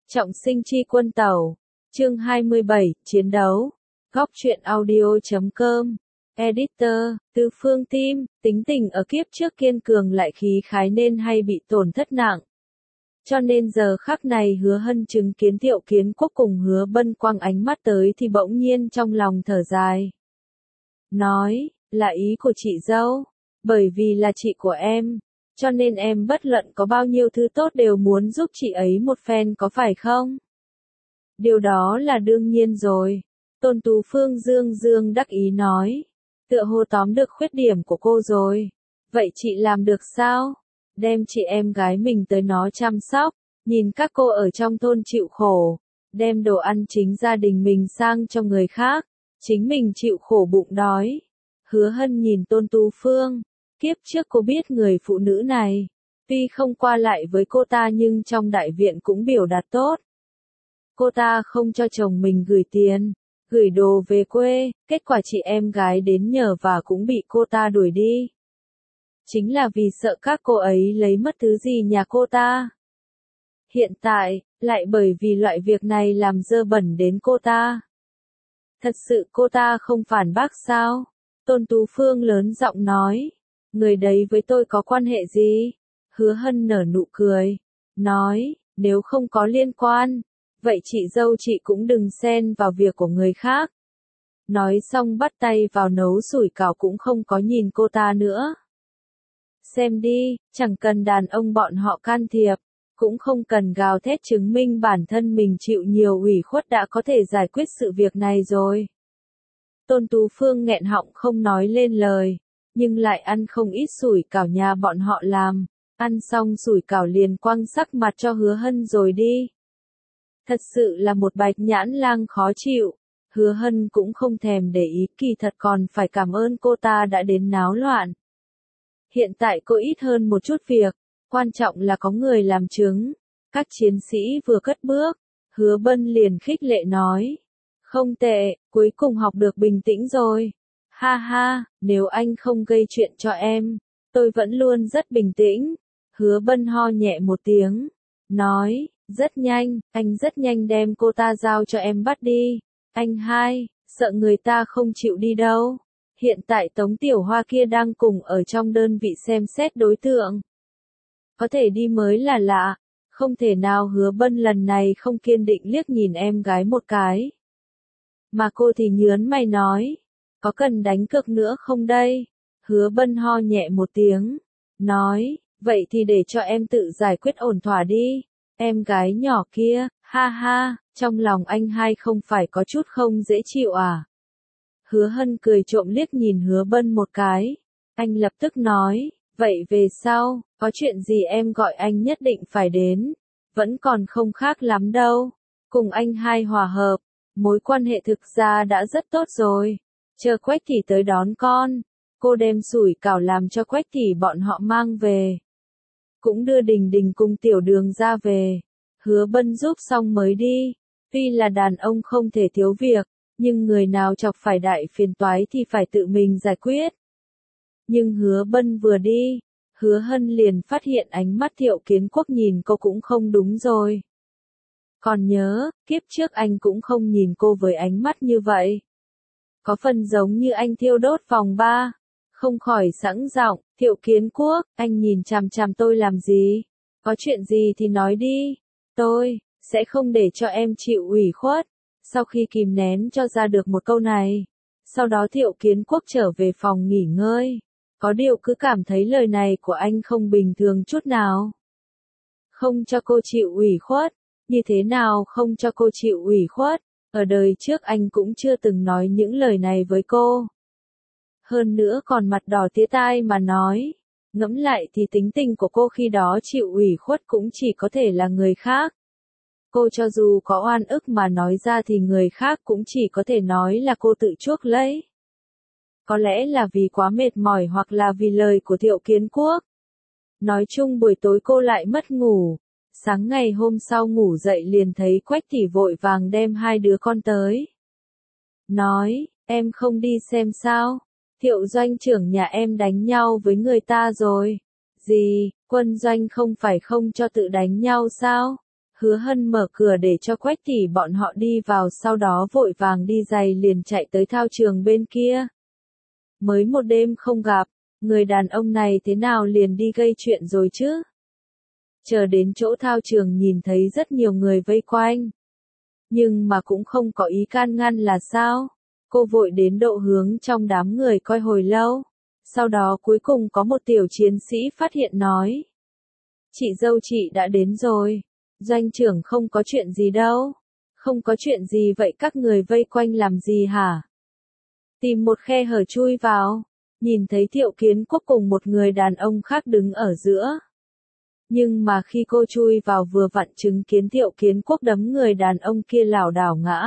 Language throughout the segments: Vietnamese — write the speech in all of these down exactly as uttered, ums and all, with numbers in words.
Trọng sinh chi quân tàu. Chương hai mươi bảy, chiến đấu. Góc truyện audio chấm com. Editor, Từ Phương Tim, tính tình ở kiếp trước kiên cường lại khí khái nên hay bị tổn thất nặng. Cho nên giờ khắc này Hứa Hân chứng kiến Thiệu Kiến Quốc cùng Hứa Bân quăng ánh mắt tới thì bỗng nhiên trong lòng thở dài. Nói, là ý của chị dâu, bởi vì là chị của em, cho nên em bất luận có bao nhiêu thứ tốt đều muốn giúp chị ấy một phen có phải không? Điều đó là đương nhiên rồi. Tôn Tú Phương dương dương đắc ý nói. Tựa hồ tóm được khuyết điểm của cô rồi. Vậy chị làm được sao? Đem chị em gái mình tới nó chăm sóc, nhìn các cô ở trong thôn chịu khổ, đem đồ ăn chính gia đình mình sang cho người khác, chính mình chịu khổ bụng đói. Hứa Hân nhìn Tôn Tú Phương, kiếp trước cô biết người phụ nữ này, tuy không qua lại với cô ta nhưng trong đại viện cũng biểu đạt tốt. Cô ta không cho chồng mình gửi tiền, gửi đồ về quê, kết quả chị em gái đến nhờ và cũng bị cô ta đuổi đi. Chính là vì sợ các cô ấy lấy mất thứ gì nhà cô ta. Hiện tại, lại bởi vì loại việc này làm dơ bẩn đến cô ta. Thật sự cô ta không phản bác sao? Tôn Tú Phương lớn giọng nói. Người đấy với tôi có quan hệ gì? Hứa Hân nở nụ cười. Nói, nếu không có liên quan, vậy chị dâu chị cũng đừng xen vào việc của người khác. Nói xong bắt tay vào nấu sủi cảo cũng không có nhìn cô ta nữa. Xem đi, chẳng cần đàn ông bọn họ can thiệp, cũng không cần gào thét chứng minh bản thân mình chịu nhiều ủy khuất đã có thể giải quyết sự việc này rồi. Tôn Tú Phương nghẹn họng không nói lên lời, nhưng lại ăn không ít sủi cảo nhà bọn họ làm, ăn xong sủi cảo liền quăng sắc mặt cho Hứa Hân rồi đi. Thật sự là một bạch nhãn lang khó chịu, Hứa Hân cũng không thèm để ý, kỳ thật còn phải cảm ơn cô ta đã đến náo loạn. Hiện tại cô ít hơn một chút việc, quan trọng là có người làm chứng. Các chiến sĩ vừa cất bước, Hứa Bân liền khích lệ nói. Không tệ, cuối cùng học được bình tĩnh rồi. Ha ha, nếu anh không gây chuyện cho em, tôi vẫn luôn rất bình tĩnh. Hứa Bân ho nhẹ một tiếng, nói, rất nhanh, anh rất nhanh đem cô ta giao cho em bắt đi. Anh hai, sợ người ta không chịu đi đâu. Hiện tại Tống Tiểu Hoa kia đang cùng ở trong đơn vị xem xét đối tượng. Có thể đi mới là lạ, không thể nào. Hứa Bân lần này không kiên định liếc nhìn em gái một cái. Mà cô thì nhớn mày nói, có cần đánh cược nữa không đây? Hứa Bân ho nhẹ một tiếng, nói, vậy thì để cho em tự giải quyết ổn thỏa đi. Em gái nhỏ kia, ha ha, trong lòng anh hai không phải có chút không dễ chịu à? Hứa Hân cười trộm liếc nhìn Hứa Bân một cái. Anh lập tức nói, vậy về sau, có chuyện gì em gọi anh nhất định phải đến. Vẫn còn không khác lắm đâu. Cùng anh hai hòa hợp, mối quan hệ thực ra đã rất tốt rồi. Chờ Quách Tỷ tới đón con, cô đem sủi cảo làm cho Quách Tỷ bọn họ mang về. Cũng đưa Đình Đình cùng Tiểu Đường ra về. Hứa Bân giúp xong mới đi. Tuy là đàn ông không thể thiếu việc, nhưng người nào chọc phải đại phiền toái thì phải tự mình giải quyết. Nhưng Hứa Bân vừa đi, Hứa Hân liền phát hiện ánh mắt Thiệu Kiến Quốc nhìn cô cũng không đúng rồi. Còn nhớ, kiếp trước anh cũng không nhìn cô với ánh mắt như vậy. Có phần giống như anh thiêu đốt phòng ba. Không khỏi sẵn giọng, Thiệu Kiến Quốc, anh nhìn chằm chằm tôi làm gì? Có chuyện gì thì nói đi. Tôi sẽ không để cho em chịu ủy khuất. Sau khi kìm nén cho ra được một câu này, sau đó Thiệu Kiến Quốc trở về phòng nghỉ ngơi. Có điều cứ cảm thấy lời này của anh không bình thường chút nào. Không cho cô chịu ủy khuất. Như thế nào không cho cô chịu ủy khuất? Ở đời trước anh cũng chưa từng nói những lời này với cô. Hơn nữa còn mặt đỏ tía tai mà nói. Ngẫm lại thì tính tình của cô khi đó chịu ủy khuất cũng chỉ có thể là người khác. Cô cho dù có oan ức mà nói ra thì người khác cũng chỉ có thể nói là cô tự chuốc lấy. Có lẽ là vì quá mệt mỏi hoặc là vì lời của Thiệu Kiến Quốc. Nói chung buổi tối cô lại mất ngủ. Sáng ngày hôm sau ngủ dậy liền thấy Quách Tỷ vội vàng đem hai đứa con tới. Nói, em không đi xem sao? Thiệu doanh trưởng nhà em đánh nhau với người ta rồi. Gì, quân doanh không phải không cho tự đánh nhau sao? Hứa Hân mở cửa để cho Quách tỷ bọn họ đi vào, sau đó vội vàng đi giày liền chạy tới thao trường bên kia. Mới một đêm không gặp, người đàn ông này thế nào liền đi gây chuyện rồi chứ? Chờ đến chỗ thao trường nhìn thấy rất nhiều người vây quanh. Nhưng mà cũng không có ý can ngăn là sao? Cô vội đến độ hướng trong đám người coi hồi lâu. Sau đó cuối cùng có một tiểu chiến sĩ phát hiện nói. Chị dâu chị đã đến rồi. Doanh trưởng không có chuyện gì đâu. Không có chuyện gì vậy các người vây quanh làm gì hả? Tìm một khe hở chui vào. Nhìn thấy Thiệu Kiến Quốc cùng một người đàn ông khác đứng ở giữa. Nhưng mà khi cô chui vào vừa vặn chứng kiến Thiệu Kiến Quốc đấm người đàn ông kia lảo đảo ngã.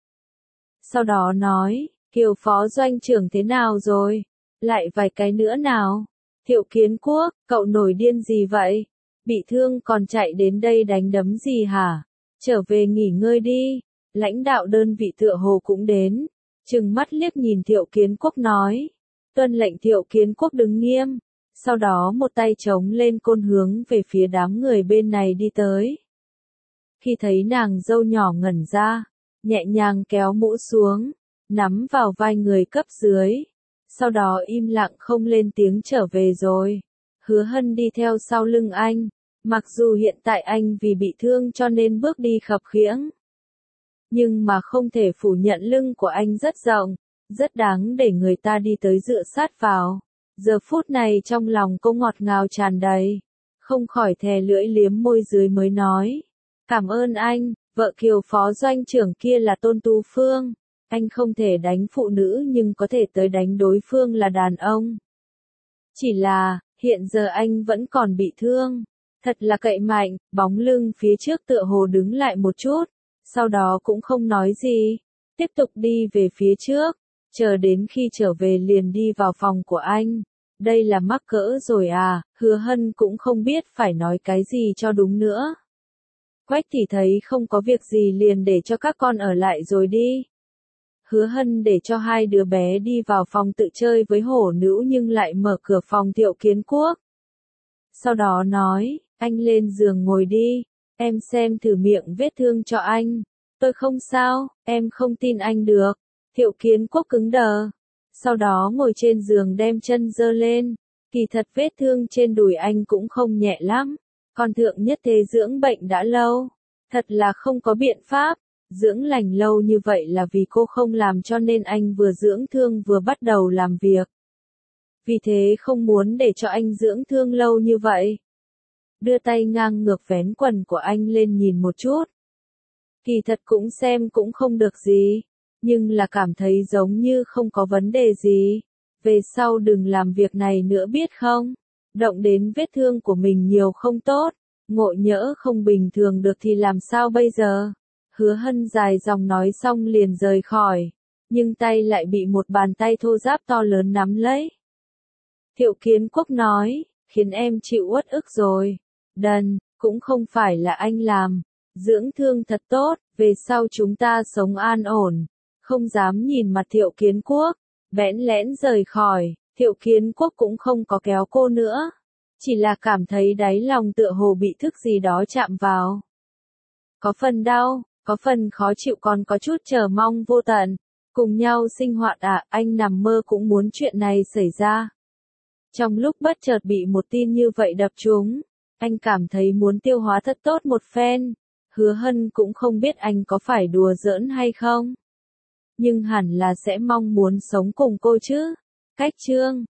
Sau đó nói, Kiều phó doanh trưởng thế nào rồi? Lại vài cái nữa nào? Thiệu Kiến Quốc, cậu nổi điên gì vậy? Bị thương còn chạy đến đây đánh đấm gì hả? Trở về nghỉ ngơi đi. Lãnh đạo đơn vị tựa hồ cũng đến. Trừng mắt liếc nhìn Thiệu Kiến Quốc nói. Tuân lệnh. Thiệu Kiến Quốc đứng nghiêm. Sau đó một tay chống lên côn hướng về phía đám người bên này đi tới. Khi thấy nàng dâu nhỏ ngẩn ra, nhẹ nhàng kéo mũ xuống, nắm vào vai người cấp dưới. Sau đó im lặng không lên tiếng trở về rồi. Hứa Hân đi theo sau lưng anh. Mặc dù hiện tại anh vì bị thương cho nên bước đi khập khiễng. Nhưng mà không thể phủ nhận lưng của anh rất rộng, rất đáng để người ta đi tới dựa sát vào. Giờ phút này trong lòng cô ngọt ngào tràn đầy. Không khỏi thè lưỡi liếm môi dưới mới nói. Cảm ơn anh, vợ Kiều phó doanh trưởng kia là Tôn Tu Phương. Anh không thể đánh phụ nữ nhưng có thể tới đánh đối phương là đàn ông. Chỉ là, hiện giờ anh vẫn còn bị thương. Thật là cậy mạnh, bóng lưng phía trước tựa hồ đứng lại một chút. Sau đó cũng không nói gì. Tiếp tục đi về phía trước. Chờ đến khi trở về liền đi vào phòng của anh. Đây là mắc cỡ rồi à, Hứa Hân cũng không biết phải nói cái gì cho đúng nữa. Quách thì thấy không có việc gì liền để cho các con ở lại rồi đi. Hứa Hân để cho hai đứa bé đi vào phòng tự chơi với hổ nữ nhưng lại mở cửa phòng Thiệu Kiến Quốc. Sau đó nói, anh lên giường ngồi đi, em xem thử miệng vết thương cho anh. Tôi không sao, em không tin anh được. Thiệu Kiến Quốc cứng đờ. Sau đó ngồi trên giường đem chân giơ lên. Kỳ thật vết thương trên đùi anh cũng không nhẹ lắm. Còn thượng nhất thế dưỡng bệnh đã lâu. Thật là không có biện pháp. Dưỡng lành lâu như vậy là vì cô không làm cho nên anh vừa dưỡng thương vừa bắt đầu làm việc. Vì thế không muốn để cho anh dưỡng thương lâu như vậy. Đưa tay ngang ngược vén quần của anh lên nhìn một chút. Kỳ thật cũng xem cũng không được gì. Nhưng là cảm thấy giống như không có vấn đề gì. Về sau đừng làm việc này nữa biết không? Động đến vết thương của mình nhiều không tốt. Ngộ nhỡ không bình thường được thì làm sao bây giờ? Hứa Hân dài dòng nói xong liền rời khỏi. Nhưng tay lại bị một bàn tay thô ráp to lớn nắm lấy. Thiệu Kiến Quốc nói, khiến em chịu uất ức rồi. Đần, cũng không phải là anh làm. Dưỡng thương thật tốt, về sau chúng ta sống an ổn. Không dám nhìn mặt Thiệu Kiến Quốc. Bẽn lẽn rời khỏi, Thiệu Kiến Quốc cũng không có kéo cô nữa. Chỉ là cảm thấy đáy lòng tựa hồ bị thức gì đó chạm vào. Có phần đau, có phần khó chịu còn có chút chờ mong vô tận. Cùng nhau sinh hoạt à, anh nằm mơ cũng muốn chuyện này xảy ra. Trong lúc bất chợt bị một tin như vậy đập trúng, anh cảm thấy muốn tiêu hóa thật tốt một phen. Hứa Hân cũng không biết anh có phải đùa giỡn hay không. Nhưng hẳn là sẽ mong muốn sống cùng cô chứ. Cách chương